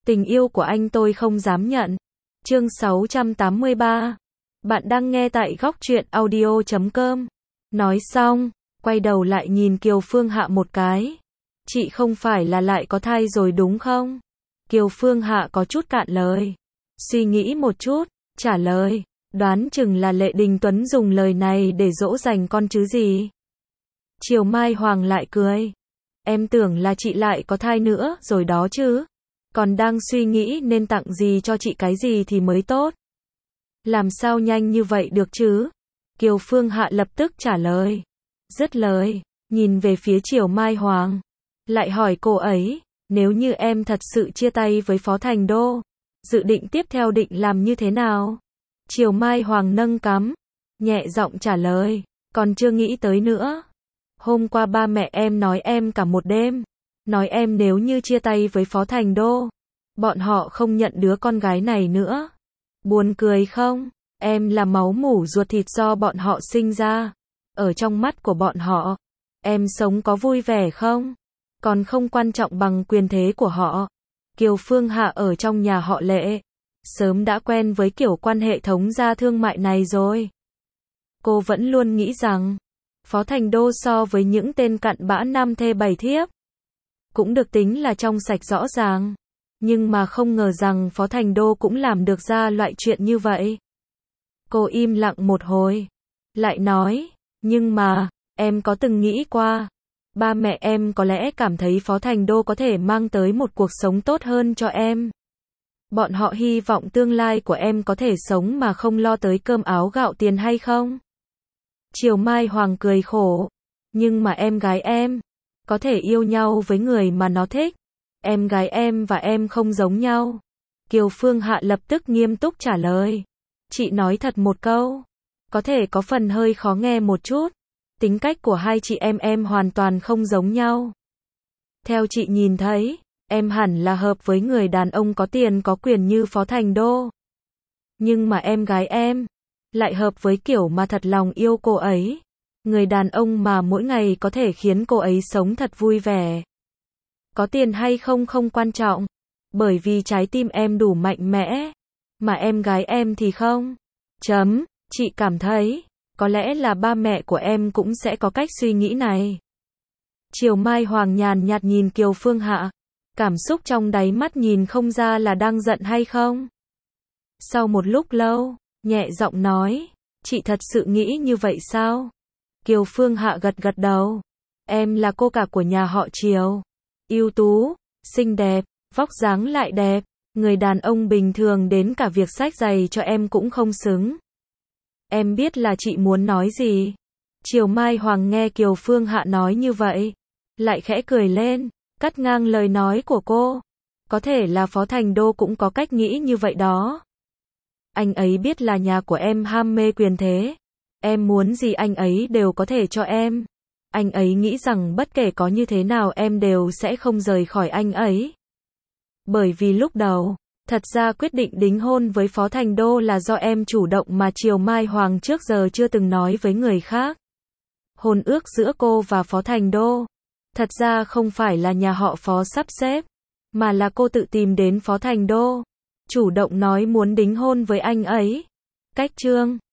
Tình yêu của anh tôi không dám nhận. Chương 683. Bạn đang nghe tại góc truyện audio.com. Nói xong, quay đầu lại nhìn Kiều Phương Hạ một cái. Chị không phải là lại có thai rồi đúng không? Kiều Phương Hạ có chút cạn lời. Suy nghĩ một chút, trả lời. Đoán chừng là Lệ Đình Tuấn dùng lời này để dỗ dành con chứ gì. Triều Mai Hoàng lại cười. Em tưởng là chị lại có thai nữa rồi đó chứ. Còn đang suy nghĩ nên tặng gì cho chị cái gì thì mới tốt. Làm sao nhanh như vậy được chứ? Kiều Phương Hạ lập tức trả lời. Dứt lời, nhìn về phía Triều Mai Hoàng. Lại hỏi cô ấy, nếu như em thật sự chia tay với Phó Thành Đô, dự định tiếp theo định làm như thế nào? Triều Mai Hoàng nâng cằm, nhẹ giọng trả lời, còn chưa nghĩ tới nữa. Hôm qua ba mẹ em nói em cả một đêm, nói em nếu như chia tay với Phó Thành Đô, bọn họ không nhận đứa con gái này nữa. Buồn cười không? Em là máu mủ ruột thịt do bọn họ sinh ra. Ở trong mắt của bọn họ, em sống có vui vẻ không? Còn không quan trọng bằng quyền thế của họ. Kiều Phương Hạ ở trong nhà họ Lệ, sớm đã quen với kiểu quan hệ thống gia thương mại này rồi. Cô vẫn luôn nghĩ rằng, Phó Thành Đô so với những tên cặn bã nam thê bảy thiếp, cũng được tính là trong sạch rõ ràng. Nhưng mà không ngờ rằng Phó Thành Đô cũng làm được ra loại chuyện như vậy. Cô im lặng một hồi, lại nói, nhưng mà, em có từng nghĩ qua, ba mẹ em có lẽ cảm thấy Phó Thành Đô có thể mang tới một cuộc sống tốt hơn cho em. Bọn họ hy vọng tương lai của em có thể sống mà không lo tới cơm áo gạo tiền hay không? Triều Mai Hoàng cười khổ, nhưng mà em gái em có thể yêu nhau với người mà nó thích. Em gái em và em không giống nhau. Kiều Phương Hạ lập tức nghiêm túc trả lời. Chị nói thật một câu, có thể có phần hơi khó nghe một chút. Tính cách của hai chị em hoàn toàn không giống nhau. Theo chị nhìn thấy, em hẳn là hợp với người đàn ông có tiền có quyền như Phó Thành Đô. Nhưng mà em gái em lại hợp với kiểu mà thật lòng yêu cô ấy. Người đàn ông mà mỗi ngày có thể khiến cô ấy sống thật vui vẻ. Có tiền hay không không quan trọng, bởi vì trái tim em đủ mạnh mẽ, mà em gái em thì không. Chị cảm thấy, có lẽ là ba mẹ của em cũng sẽ có cách suy nghĩ này. Triều Mai Hoàng nhàn nhạt nhìn Kiều Phương Hạ, cảm xúc trong đáy mắt nhìn không ra là đang giận hay không. Sau một lúc lâu, nhẹ giọng nói, chị thật sự nghĩ như vậy sao? Kiều Phương Hạ gật gật đầu, em là cô cả của nhà họ Triều. Ưu tú, xinh đẹp, vóc dáng lại đẹp, người đàn ông bình thường đến cả việc xách giày cho em cũng không xứng. Em biết là chị muốn nói gì. Triều Mai Hoàng nghe Kiều Phương Hạ nói như vậy, lại khẽ cười lên, cắt ngang lời nói của cô. Có thể là Phó Thành Đô cũng có cách nghĩ như vậy đó. Anh ấy biết là nhà của em ham mê quyền thế. Em muốn gì anh ấy đều có thể cho em. Anh ấy nghĩ rằng bất kể có như thế nào em đều sẽ không rời khỏi anh ấy. Bởi vì lúc đầu, thật ra quyết định đính hôn với Phó Thành Đô là do em chủ động mà Triều Mai Hoàng trước giờ chưa từng nói với người khác. Hôn ước giữa cô và Phó Thành Đô, thật ra không phải là nhà họ Phó sắp xếp, mà là cô tự tìm đến Phó Thành Đô, chủ động nói muốn đính hôn với anh ấy. Cách chương